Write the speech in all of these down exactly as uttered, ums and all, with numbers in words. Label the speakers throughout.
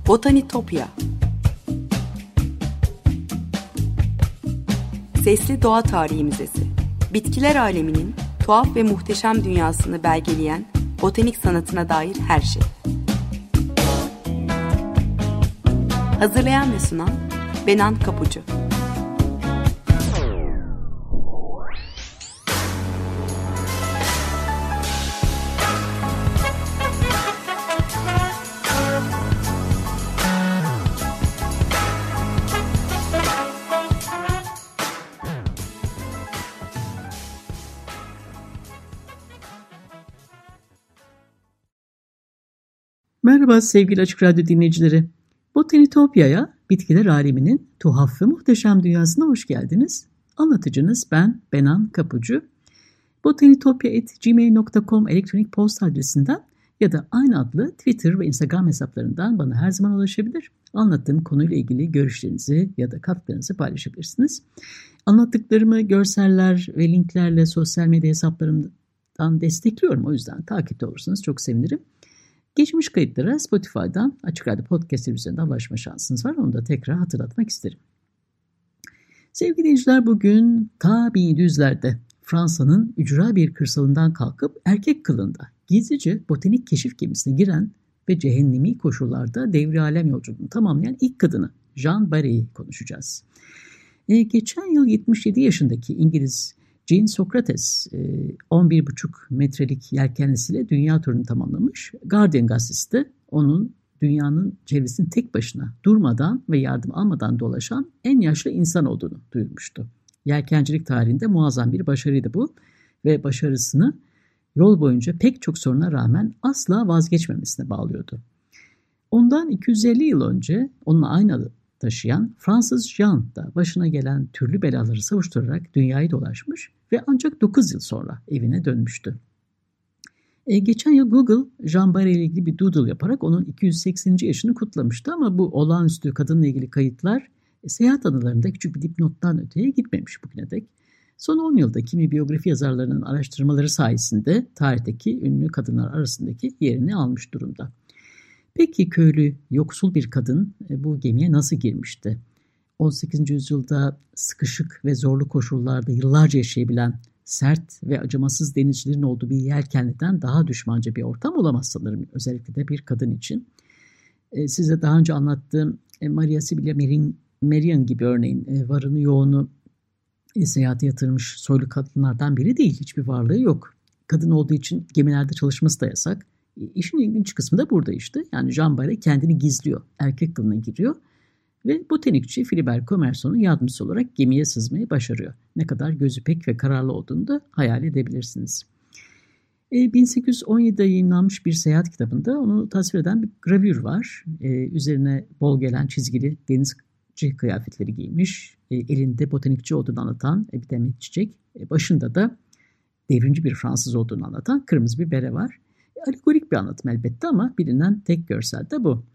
Speaker 1: Botanitopya. Sesli Doğa Tarihi Müzesi. Bitkiler aleminin tuhaf ve muhteşem dünyasını belgeleyen botanik sanatına dair her şey. Hazırlayan ve sunan Benan Kapucu.
Speaker 2: Merhaba sevgili Açık Radyo dinleyicileri. Botanitopya'ya, bitkiler aleminin tuhaf ve muhteşem dünyasına hoş geldiniz. Anlatıcınız ben Benan Kapucu. botanitopya at gmail nokta com elektronik posta adresinden ya da aynı adlı Twitter ve Instagram hesaplarından bana her zaman ulaşabilir. Anlattığım konuyla ilgili görüşlerinizi ya da katkılarınızı paylaşabilirsiniz. Anlattıklarımı görseller ve linklerle sosyal medya hesaplarımdan destekliyorum. O yüzden takipte olursanız çok sevinirim. Geçmiş kayıtlara Spotify'dan Açık Radyo Podcast üzerinden ulaşma şansınız var. Onu da tekrar hatırlatmak isterim. Sevgili dinleyiciler, bugün ta bin yedi yüzlerde Fransa'nın ücra bir kırsalından kalkıp erkek kılığında gizlice botanik keşif gemisine giren ve cehennemi koşullarda devri alem yolculuğunu tamamlayan ilk kadını Jean Barrè'yi konuşacağız. Ee, geçen yıl yetmiş yedi yaşındaki İngiliz Jean Socrates on bir buçuk metrelik yelkenlisiyle dünya turunu tamamlamış. Guardian gazetesi de onun dünyanın çevresini tek başına durmadan ve yardım almadan dolaşan en yaşlı insan olduğunu duyurmuştu. Yelkencilik tarihinde muazzam bir başarıydı bu ve başarısını yol boyunca pek çok soruna rağmen asla vazgeçmemesine bağlıyordu. Ondan iki yüz elli yıl önce onunla aynı adı taşıyan Fransız Jean da başına gelen türlü belaları savuşturarak dünyayı dolaşmış ve ancak dokuz yıl sonra evine dönmüştü. E, geçen yıl Google, Jean Barré ile ilgili bir doodle yaparak onun iki yüz sekseninci yaşını kutlamıştı ama bu olağanüstü kadınla ilgili kayıtlar e, seyahat anılarında küçük bir dipnottan öteye gitmemiş bugüne dek. Son on yılda kimi biyografi yazarlarının araştırmaları sayesinde tarihteki ünlü kadınlar arasındaki yerini almış durumda. Peki köylü, yoksul bir kadın e, bu gemiye nasıl girmişti? on sekizinci yüzyılda sıkışık ve zorlu koşullarda yıllarca yaşayabilen sert ve acımasız denizcilerin olduğu bir yelkenliden daha düşmanca bir ortam olamaz sanırım. Özellikle de bir kadın için. E, size daha önce anlattığım e, Maria Sibylla Merian gibi örneğin e, varını yoğunu e, seyahate yatırmış soylu kadınlardan biri değil. Hiçbir varlığı yok. Kadın olduğu için gemilerde çalışması da yasak. E, işin ilginç kısmı da burada işte. Yani Jean Barré kendini gizliyor. Erkek kılığına giriyor. Ve botanikçi Philibert Commerson'un yardımcısı olarak gemiye sızmayı başarıyor. Ne kadar gözü pek ve kararlı olduğunu da hayal edebilirsiniz. E, bin sekiz yüz on yedide yayınlanmış bir seyahat kitabında onu tasvir eden bir gravür var. E, üzerine bol gelen çizgili denizci kıyafetleri giymiş. E, elinde botanikçi olduğunu anlatan e, bir demet çiçek. E, başında da devrimci bir Fransız olduğunu anlatan kırmızı bir bere var. E, alegorik bir anlatım elbette ama bilinen tek görsel de bu.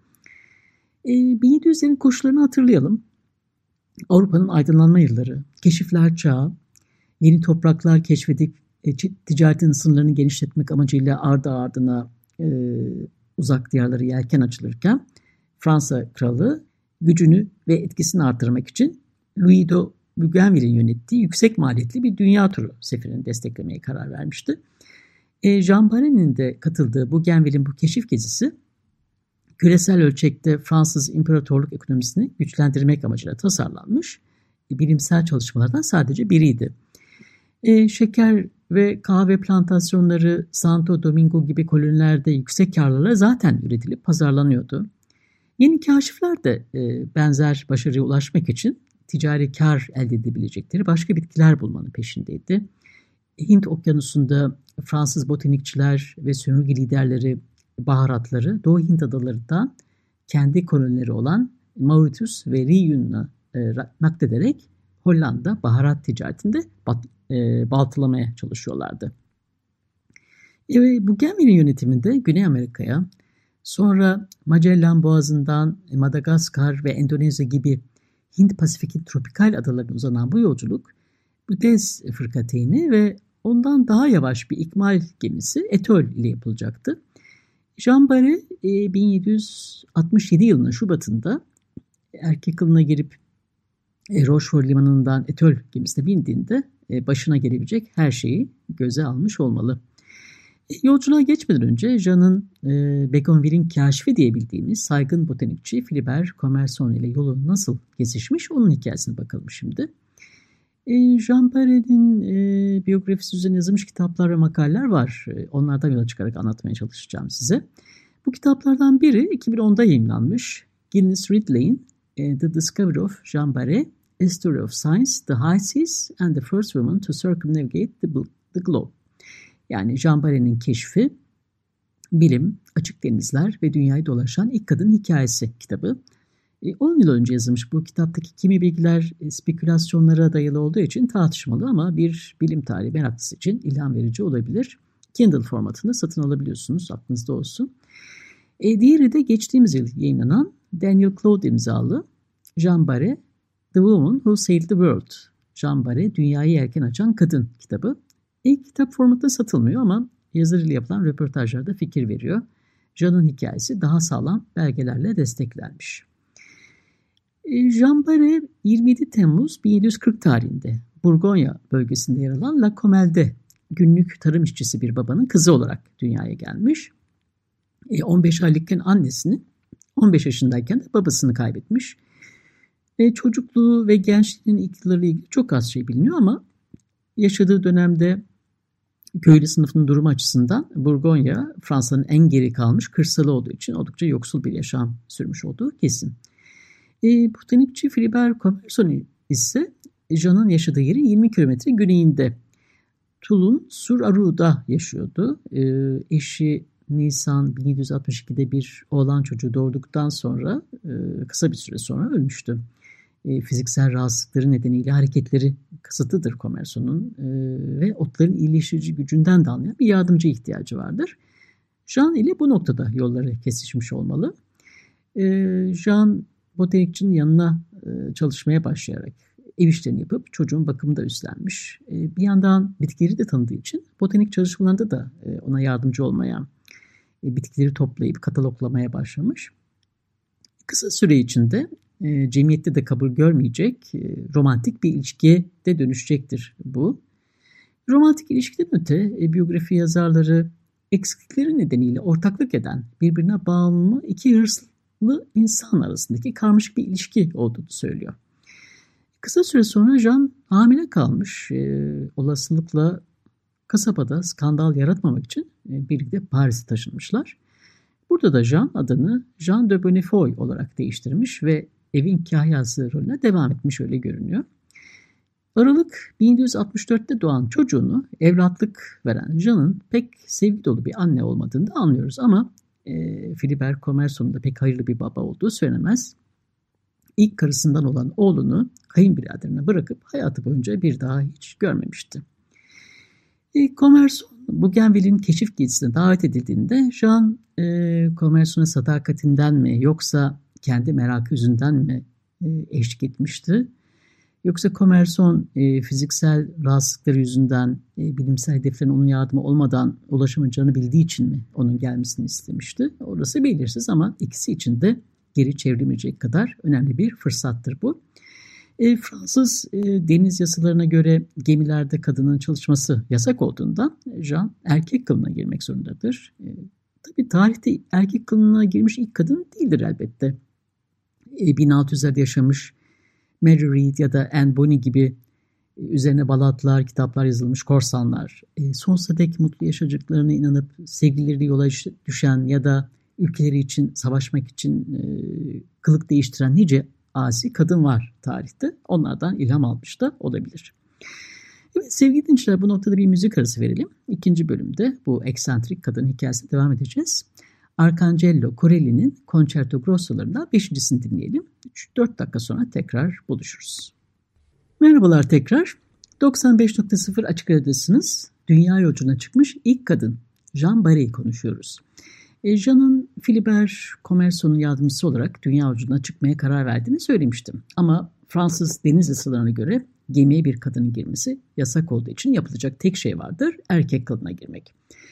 Speaker 2: bin yedi yüzlerin koşullarını hatırlayalım. Avrupa'nın aydınlanma yılları, keşifler çağı, yeni topraklar keşfedip e, ticaretin sınırlarını genişletmek amacıyla ardı ardına e, uzak diyarları yelken açılırken Fransa kralı gücünü ve etkisini artırmak için Louis de Bougainville'in yönettiği yüksek maliyetli bir dünya turu seferini desteklemeye karar vermişti. E, Jean Barré'nin de katıldığı Bougainville'in bu keşif gezisi küresel ölçekte Fransız imparatorluk ekonomisini güçlendirmek amacıyla tasarlanmış bilimsel çalışmalardan sadece biriydi. E, şeker ve kahve plantasyonları Santo Domingo gibi kolonilerde yüksek karlarla zaten üretilip pazarlanıyordu. Yeni kaşifler de e, benzer başarıya ulaşmak için ticari kar elde edebilecekleri başka bitkiler bulmanın peşindeydi. Hint okyanusunda Fransız botanikçiler ve sömürge liderleri baharatları Doğu Hint adalarından kendi kolonileri olan Mauritius ve Reunionn'a e, naklederek Hollanda baharat ticaretinde bat, e, baltalamaya çalışıyorlardı. E, Bougainville'in yönetiminde Güney Amerika'ya, sonra Magellan Boğazı'ndan Madagaskar ve Endonezya gibi Hint-Pasifik'in tropikal adalarına uzanan bu yolculuk Butez fırkateyni ve ondan daha yavaş bir ikmal gemisi Etol ile yapılacaktı. Jean Barré bin yedi yüz altmış yedi yılının Şubat'ında erkek kılığına girip Rochefort limanından Etol gemisine bindiğinde başına gelebilecek her şeyi göze almış olmalı. Yolculuğa geçmeden önce Jean'ın e, Bougainville'in kaşifi diye bildiğimiz saygın botanikçi Philibert Commerson ile yolu nasıl kesişmiş onun hikayesine bakalım şimdi. E, Jean Barré'nin e, biyografisi üzerine yazılmış kitaplar ve makaleler var. E, onlardan yola çıkarak anlatmaya çalışacağım size. Bu kitaplardan biri iki bin onda yayımlanmış. Gilles Ridley'in e, The Discovery of Jean Barré, A Story of Science, The High Seas and the First Woman to Circumnavigate the, the Globe. Yani Jean Barré'nin keşfi, bilim, açık denizler ve dünyayı dolaşan ilk kadın hikayesi kitabı. on yıl önce yazılmış bu kitaptaki kimi bilgiler spekülasyonlara dayalı olduğu için tartışmalı ama bir bilim tarihi meraklısı için ilham verici olabilir. Kindle formatında satın alabiliyorsunuz, aklınızda olsun. E, diğeri de geçtiğimiz yıl yayınlanan Daniel Cloud imzalı Jean Barré, The Woman Who Sailed the World. Jean Barré, Dünyayı Yelken Açan Kadın kitabı. İlk kitap formatında satılmıyor ama yazarıyla yapılan röportajlarda fikir veriyor. Jean'ın hikayesi daha sağlam belgelerle desteklenmiş. Jean Barré yirmi yedi Temmuz bin yedi yüz kırk tarihinde Burgonya bölgesinde yer alan La Comel'de günlük tarım işçisi bir babanın kızı olarak dünyaya gelmiş. on beş aylıkken annesini, on beş yaşındayken de babasını kaybetmiş. Çocukluğu ve gençliğinin ilk yıllarıyla ilgili çok az şey biliniyor ama yaşadığı dönemde köylü sınıfının durumu açısından Burgonya, Fransa'nın en geri kalmış kırsalı olduğu için oldukça yoksul bir yaşam sürmüş olduğu kesin. E, botanikçi Philibert Commerson ise Jean'ın yaşadığı yerin yirmi kilometre güneyinde Toulon-sur-Arou'da yaşıyordu. E, eşi Nisan bin yedi yüz altmış ikide bir oğlan çocuğu doğurduktan sonra e, kısa bir süre sonra ölmüştü. E, fiziksel rahatsızlıkları nedeniyle hareketleri kısıtlıdır Commerson'un e, ve otların iyileştirici gücünden de anlayan bir yardımcı ihtiyacı vardır. Jean ile bu noktada yolları kesişmiş olmalı. E, Jean botanikçinin yanına e, çalışmaya başlayarak ev işlerini yapıp çocuğun bakımını da üstlenmiş. E, bir yandan bitkileri de tanıdığı için botanik çalışmalarında da e, ona yardımcı olmaya, e, bitkileri toplayıp kataloglamaya başlamış. Kısa süre içinde e, cemiyette de kabul görmeyecek e, romantik bir ilişkiye de dönüşecektir bu. Romantik ilişkiden öte e, biyografi yazarları eksiklikleri nedeniyle ortaklık eden, birbirine bağımlı iki hırslı insan arasındaki karmaşık bir ilişki olduğunu söylüyor. Kısa süre sonra Jean hamile kalmış. E, olasılıkla kasabada skandal yaratmamak için e, birlikte Paris'e taşınmışlar. Burada da Jean adını Jean de Bonnefoy olarak değiştirmiş ve evin kahyası rolüne devam etmiş öyle görünüyor. Aralık bin yedi yüz altmış dörtte doğan çocuğunu evlatlık veren Jean'ın pek sevgi dolu bir anne olmadığını da anlıyoruz ama e, Philibert Commerson'un da pek hayırlı bir baba olduğu söylenemez. İlk karısından olan oğlunu kayınbiraderine bırakıp hayatı boyunca bir daha hiç görmemişti. E, Commerson Bougainville'in keşif gezisine davet edildiğinde Jean e, Commerson'a sadakatinden mi yoksa kendi merakı yüzünden mi e, eşlik etmişti? Yoksa Commerson e, fiziksel rahatsızlıkları yüzünden e, bilimsel hedeflerine onun yardımı olmadan ulaşamayacağını bildiği için mi onun gelmesini istemişti? Orası belirsiz ama ikisi için de geri çevrilmeyecek kadar önemli bir fırsattır bu. E, Fransız e, deniz yasalarına göre gemilerde kadının çalışması yasak olduğundan Jean erkek kılığına girmek zorundadır. E, tabii tarihte erkek kılığına girmiş ilk kadın değildir elbette. E, bin altı yüzlerde yaşamış Mary Read ya da Anne Bonny gibi e, üzerine balatlar, kitaplar yazılmış korsanlar, e, sonsuza dek mutlu yaşayacaklarına inanıp sevgilileri yola düşen ya da ülkeleri için savaşmak için e, kılık değiştiren nice asi kadın var tarihte. Onlardan ilham almış da olabilir. Evet sevgili dinleyiciler, bu noktada bir müzik arası verelim. İkinci bölümde bu eksantrik kadın hikayesine devam edeceğiz. Arcangelo Corelli'nin Concerto Grosso'larından beşincisini dinleyelim. üç dört dakika sonra tekrar buluşuruz. Merhabalar tekrar. doksan beş nokta sıfır Açık Radyo'dasınız. Dünya yolculuğuna çıkmış ilk kadın Jean Barré'yi konuşuyoruz. E, Jean'ın Philibert Commerson'un yardımcısı olarak dünya yolculuğuna çıkmaya karar verdiğini söylemiştim. Ama Fransız deniz yasalarına göre gemiye bir kadının girmesi yasak olduğu için yapılacak tek şey vardır: erkek kılığına girmek.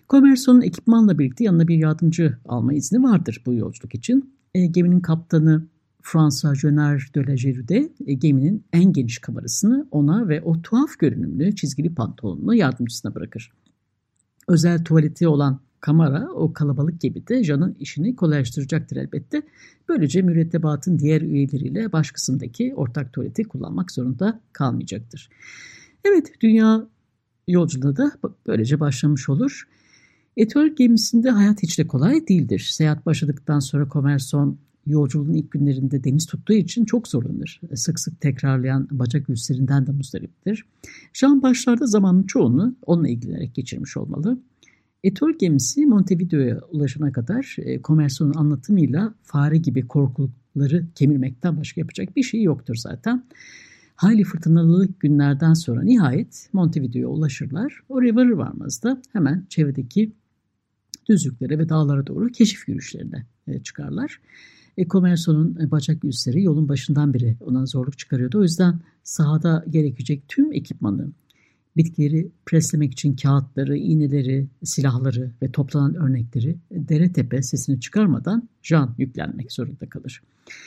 Speaker 2: Commerson'un ekipmanla birlikte yanına bir yardımcı alma izni vardır bu yolculuk için. E, geminin kaptanı François Jenner de la Gérude e, geminin en geniş kamerasını ona ve o tuhaf görünümlü çizgili pantolonunu yardımcısına bırakır. Özel tuvaleti olan kamera o kalabalık gemide Jean'ın işini kolaylaştıracaktır elbette. Böylece mürettebatın diğer üyeleriyle baş kısımdaki ortak tuvaleti kullanmak zorunda kalmayacaktır. Evet, dünya yolculuğu da böylece başlamış olur. Etoile gemisinde hayat hiç de kolay değildir. Seyahat başladıktan sonra Commerson yolculuğun ilk günlerinde deniz tuttuğu için çok zorlanır. Sık sık tekrarlayan bacak ülserinden de muzdariptir. Jean başlarda zamanın çoğunu onunla ilgilenerek geçirmiş olmalı. Etoile gemisi Montevideo'ya ulaşana kadar e, Commerson'un anlatımıyla fare gibi korkuları kemirmekten başka yapacak bir şey yoktur zaten. Hayli fırtınalı günlerden sonra nihayet Montevideo'ya ulaşırlar. Oraya varır varmaz da hemen çevredeki düzlüklere ve dağlara doğru keşif yürüyüşlerine e, çıkarlar. E, Commerson'un e, bacak ülseri yolun başından beri ona zorluk çıkarıyordu. O yüzden sahada gerekecek tüm ekipmanı, bitkileri preslemek için kağıtları, iğneleri, silahları ve toplanan örnekleri dere tepe sesini çıkarmadan Jean yüklenmek zorunda kalır.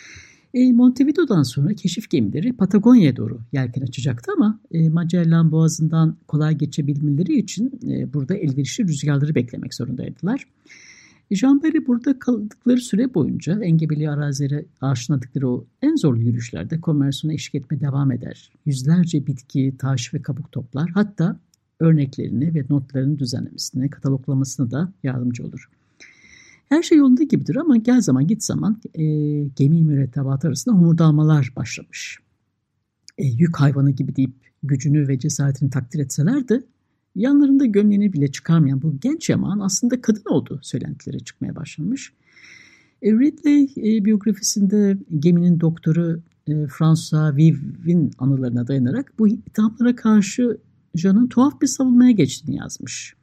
Speaker 2: E, Montevideo'dan sonra keşif gemileri Patagonya'ya doğru yelken açacaktı ama e, Magellan Boğazı'ndan kolay geçebilmeleri için e, burada elverişli rüzgarları beklemek zorundaydılar. Jean Barry burada kaldıkları süre boyunca engebeli arazilere aşinadıkları o en zorlu yürüyüşlerde Commerson'a eşlik etmeye devam eder. Yüzlerce bitki, taş ve kabuk toplar. Hatta örneklerini ve notlarını düzenlemesine, kataloglamasına da yardımcı olur. Her şey yolunda gibidir ama gel zaman git zaman e, gemi mürettebatı arasında homurdanmalar başlamış. E, yük hayvanı gibi deyip gücünü ve cesaretini takdir etseler de yanlarında gömleğini bile çıkarmayan bu genç yaman aslında kadın olduğu söylentileri çıkmaya başlamış. E, Ridley e, biyografisinde geminin doktoru e, François Viv'in anılarına dayanarak bu ithamlara karşı Jean'ın tuhaf bir savunmaya geçtiğini yazmış.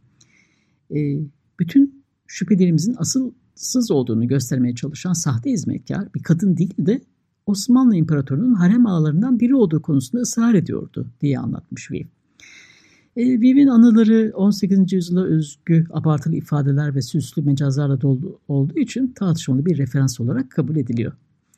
Speaker 2: E, bütün şüphelerimizin asılsız olduğunu göstermeye çalışan sahte hizmetkar bir kadın değil de Osmanlı İmparatorluğu'nun harem ağalarından biri olduğu konusunda ısrar ediyordu diye anlatmış Viv. E, Viv'in anıları on sekizinci yüzyıla özgü abartılı ifadeler ve süslü mecazlarla dolu olduğu için tartışmalı bir referans olarak kabul ediliyor.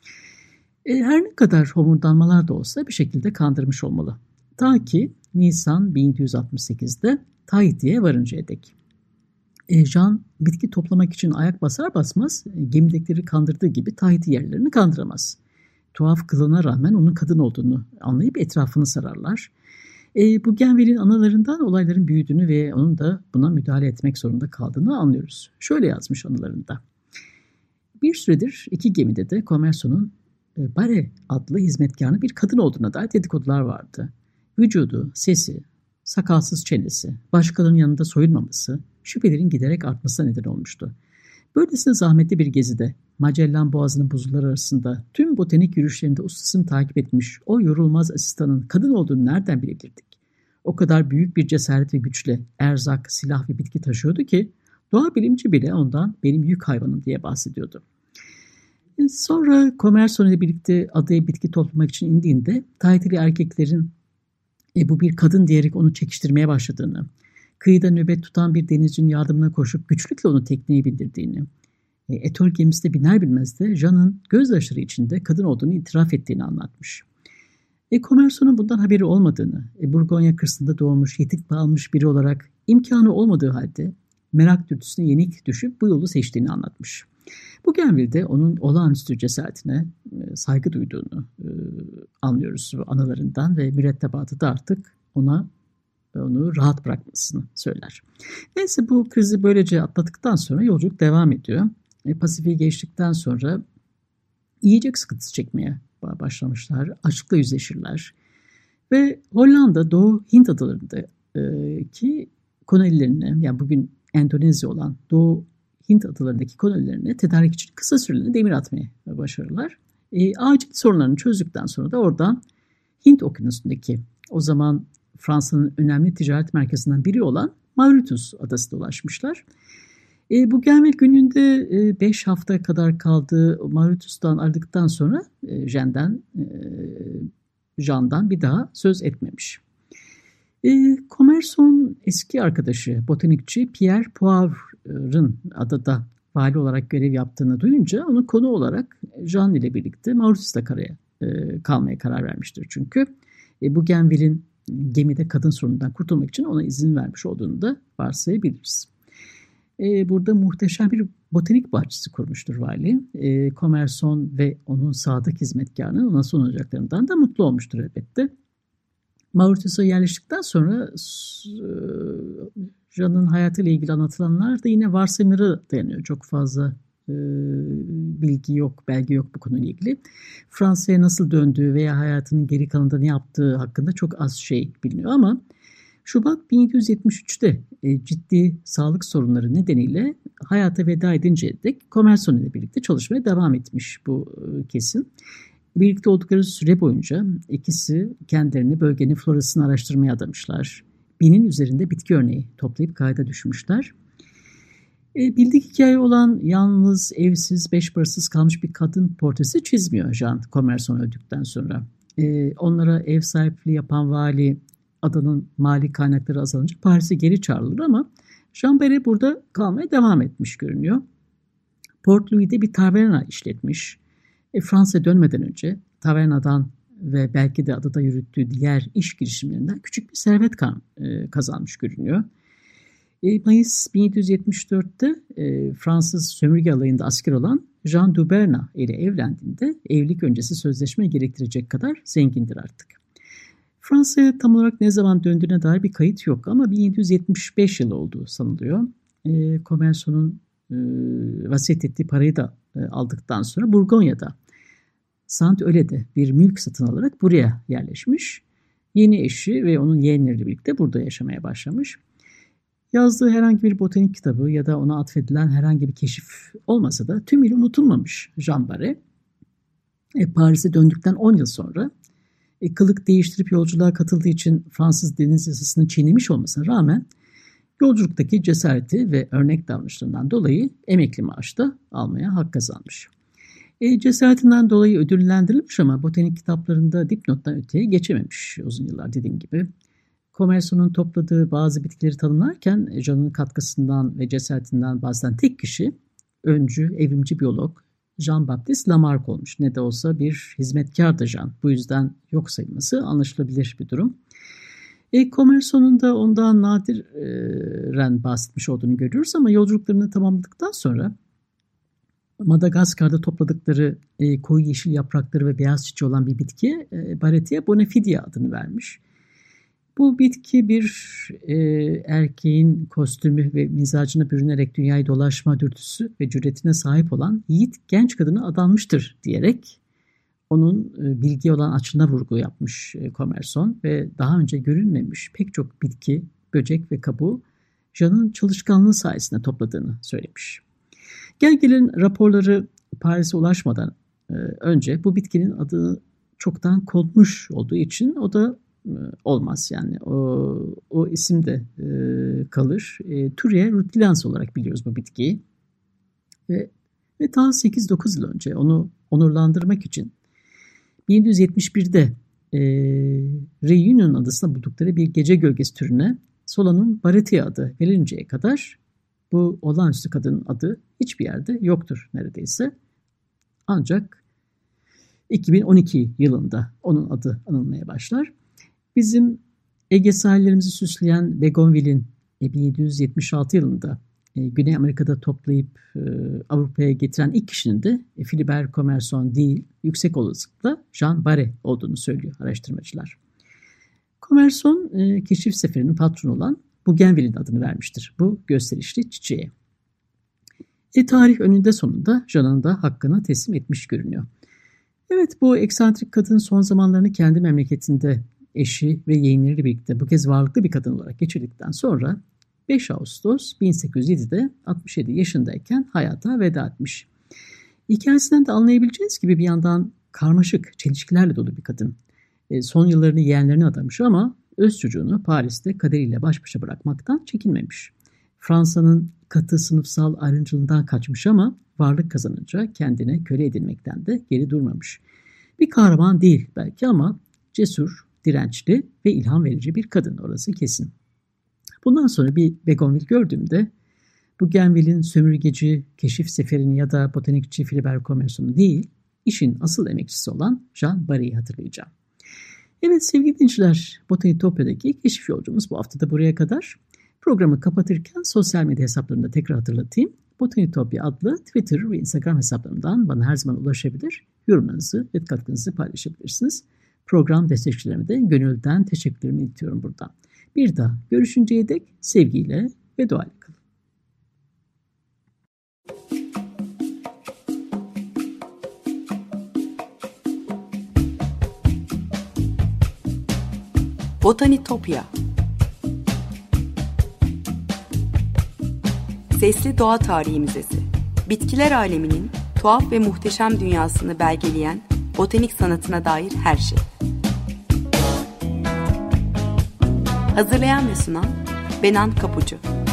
Speaker 2: E, her ne kadar homurdanmalar da olsa bir şekilde kandırmış olmalı. Ta ki Nisan bin yedi yüz altmış sekizde Tahiti'ye varıncaya dek. E, Jean bitki toplamak için ayak basar basmaz e, gemidekileri kandırdığı gibi Tahiti yerlerini kandıramaz. Tuhaf kılığına rağmen onun kadın olduğunu anlayıp etrafını sararlar. E, bu Genvel'in anılarından olayların büyüdüğünü ve onun da buna müdahale etmek zorunda kaldığını anlıyoruz. Şöyle yazmış anılarında. Bir süredir iki gemide de Commerson'un e, Bare adlı hizmetkarının bir kadın olduğuna dair dedikodular vardı. Vücudu, sesi, sakalsız çenesi, başkalarının yanında soyulmaması şüphelerin giderek artmasına neden olmuştu. Böylesine zahmetli bir gezide Magellan Boğazı'nın buzulları arasında tüm botanik yürüyüşlerinde ustasını takip etmiş o yorulmaz asistanın kadın olduğunu nereden bilebilirdik? O kadar büyük bir cesaret ve güçle erzak, silah ve bitki taşıyordu ki doğa bilimci bile ondan benim yük hayvanım diye bahsediyordu. Sonra Commerson ile birlikte adaya bitki toplamak için indiğinde Tahitili erkeklerin e, bu bir kadın diyerek onu çekiştirmeye başladığını, kıyıda nöbet tutan bir denizcinin yardımına koşup güçlükle onu tekneye bindirdiğini, e, Etoile gemisinde biner bilmez de Jean'ın gözyaşları içinde kadın olduğunu itiraf ettiğini anlatmış. E, Commerson'un bundan haberi olmadığını, e, Burgonya kırsında doğmuş, yetik bağlanmış biri olarak imkanı olmadığı halde merak dürtüsüne yenik düşüp bu yolu seçtiğini anlatmış. Bu Genville'de onun olağanüstü cesaretine e, saygı duyduğunu e, anlıyoruz anılarından ve mürettebatı da artık ona onu rahat bırakmasını söyler. Neyse bu krizi böylece atlattıktan sonra yolculuk devam ediyor. E, Pasifik'i geçtikten sonra yiyecek sıkıntısı çekmeye başlamışlar. Açlıkla yüzleşirler. Ve Hollanda, Doğu Hint adalarındaki kolonilerini, yani bugün Endonezya olan Doğu Hint adalarındaki kolonilerini tedarik için kısa süreli demir atmayı başarırlar. E, acil sorunlarını çözdükten sonra da oradan Hint okyanusundaki o zaman Fransa'nın önemli ticaret merkezinden biri olan Mauritius adasına ulaşmışlar. E, bu Genville gününde beş e, hafta kadar kaldığı Mauritius'tan ayrıldıktan sonra e, Jean'den, e, Jean'dan bir daha söz etmemiş. E, Commerson eski arkadaşı botanikçi Pierre Poivre'ın adada vali olarak görev yaptığını duyunca onu konu olarak Jean ile birlikte Mauritius'ta karaya e, kalmaya karar vermiştir. Çünkü e, Bougainville'in gemide kadın sorunundan kurtulmak için ona izin vermiş olduğunu da varsayabiliriz. E, burada muhteşem bir botanik bahçesi kurmuştur vali. E, Commerson ve onun sadık hizmetkarının ona sunacaklarından da mutlu olmuştur elbette. Mauritius'a yerleştikten sonra Jean'ın hayatıyla ilgili anlatılanlar da yine varsayımlara dayanıyor. Çok fazla e, bilgi yok, belge yok bu konuyla ilgili. Fransa'ya nasıl döndüğü veya hayatının geri kalanında ne yaptığı hakkında çok az şey biliniyor ama Şubat bin yedi yüz yetmiş üçte e, ciddi sağlık sorunları nedeniyle hayata veda edinceye dek Commerson ile birlikte çalışmaya devam etmiş bu e, kesin. Birlikte oldukları süre boyunca ikisi kendilerini bölgenin florasını araştırmaya adamışlar. Binin üzerinde bitki örneği toplayıp kayda düşmüşler. E, bildik hikaye olan yalnız, evsiz, beş parasız kalmış bir kadın portresi çizmiyor Jean Commerson öldükten sonra. E, onlara ev sahipliği yapan vali adanın mali kaynakları azalınca Paris'e geri çağrılır ama Jean Barré burada kalmaya devam etmiş görünüyor. Port Louis'de bir taverna işletmiş. E, Fransa'ya dönmeden önce tavernadan ve belki de adada yürüttüğü diğer iş girişimlerinden küçük bir servet kan, e, kazanmış görünüyor. E, Mayıs bin yedi yüz yetmiş dörtte e, Fransız sömürge alayında asker olan Jean Duberna ile evlendiğinde evlilik öncesi sözleşme gerektirecek kadar zengindir artık. Fransa'ya tam olarak ne zaman döndüğüne dair bir kayıt yok ama bin yedi yüz yetmiş beş yılı olduğu sanılıyor. E, Commerson'un e, vasiyet ettiği parayı da e, aldıktan sonra Burgonya'da Saint-Öle'de bir mülk satın alarak buraya yerleşmiş. Yeni eşi ve onun yeğenleriyle birlikte burada yaşamaya başlamış. Yazdığı herhangi bir botanik kitabı ya da ona atfedilen herhangi bir keşif olmasa da tümüyle unutulmamış Jean Barré. E, Paris'e döndükten on yıl sonra e, kılık değiştirip yolculuğa katıldığı için Fransız deniz yasasını çiğnemiş olmasına rağmen yolculuktaki cesareti ve örnek davranışlarından dolayı emekli maaşı da almaya hak kazanmış. E, cesaretinden dolayı ödüllendirilmiş ama botanik kitaplarında dipnottan öteye geçememiş uzun yıllar dediğim gibi. Commerson'un topladığı bazı bitkileri tanımlarken Jean'ın katkısından ve cesaretinden bahseden tek kişi öncü, evrimci biyolog Jean-Baptiste Lamarck olmuş. Ne de olsa bir hizmetkardı Jean. Bu yüzden yok sayılması anlaşılabilir bir durum. E, Commerson'un da ondan nadiren bahsetmiş olduğunu görüyoruz ama yolculuklarını tamamladıktan sonra Madagaskar'da topladıkları e, koyu yeşil yaprakları ve beyaz çiçeği olan bir bitkiye e, Barrettia bonafidia adını vermiş. Bu bitki bir e, erkeğin kostümü ve mizacına bürünerek dünyayı dolaşma dürtüsü ve cüretine sahip olan yiğit genç kadına adanmıştır diyerek onun e, bilgiye olan açlığına vurgu yapmış e, Commerson ve daha önce görülmemiş pek çok bitki, böcek ve kabuğu Jean'ın çalışkanlığı sayesinde topladığını söylemiş. Gelgelerin raporları Paris'e ulaşmadan e, önce bu bitkinin adı çoktan konmuş olduğu için o da e, olmaz yani o, o isim de e, kalır. E, Thuria rutilans olarak biliyoruz bu bitkiyi ve, ve ta sekiz dokuz yıl önce onu onurlandırmak için bin yedi yüz yetmiş birde e, Réunion adasında buldukları bir gece gölgesi türüne Solanum Barrettia adı verilinceye kadar bu olağanüstü kadının adı hiçbir yerde yoktur neredeyse. Ancak iki bin on iki yılında onun adı anılmaya başlar. Bizim Ege sahillerimizi süsleyen Bougainville'in bin yedi yüz yetmiş altı yılında Güney Amerika'da toplayıp Avrupa'ya getiren ilk kişinin de Philibert Commerson değil, yüksek olasılıkla Jean Barré olduğunu söylüyor araştırmacılar. Commerson keşif seferinin patronu olan Bougainville'in adını vermiştir bu gösterişli çiçeğe. E, tarih önünde sonunda Jean'ın da hakkını teslim etmiş görünüyor. Evet, bu eksantrik kadın son zamanlarını kendi memleketinde eşi ve yeğenleriyle birlikte bu kez varlıklı bir kadın olarak geçirdikten sonra beş Ağustos bin sekiz yüz yedide altmış yedi yaşındayken hayata veda etmiş. Hikayesinden de anlayabileceğiniz gibi bir yandan karmaşık, çelişkilerle dolu bir kadın. E, son yıllarını yeğenlerine adamış ama öz çocuğunu Paris'te kaderiyle baş başa bırakmaktan çekinmemiş. Fransa'nın katı sınıfsal ayrımcılığından kaçmış ama varlık kazanınca kendine köle edilmekten de geri durmamış. Bir kahraman değil belki ama cesur, dirençli ve ilham verici bir kadın, orası kesin. Bundan sonra bir Bougainville gördüğümde Bougainville'in sömürgeci keşif seferini ya da botanikçi Philibert Commerson'u değil, işin asıl emekçisi olan Jean Barrie'yi hatırlayacağım. Evet sevgili dinleyiciler, Botanitopya'daki keşif yolcumuz bu hafta da buraya kadar. Programı kapatırken sosyal medya hesaplarını da tekrar hatırlatayım. Botanitopya adlı Twitter ve Instagram hesaplarından bana her zaman ulaşabilir, yorumlarınızı ve katkınızı paylaşabilirsiniz. Program destekçilerime de gönülden teşekkürlerimi iletiyorum buradan. Bir daha görüşünceye dek sevgiyle ve duayla kalın.
Speaker 1: Botanitopya. Sesli Doğa Tarihi Müzesi. Bitkiler aleminin tuhaf ve muhteşem dünyasını belgeleyen botanik sanatına dair her şey. Hazırlayan ve sunan Benan Kapucu.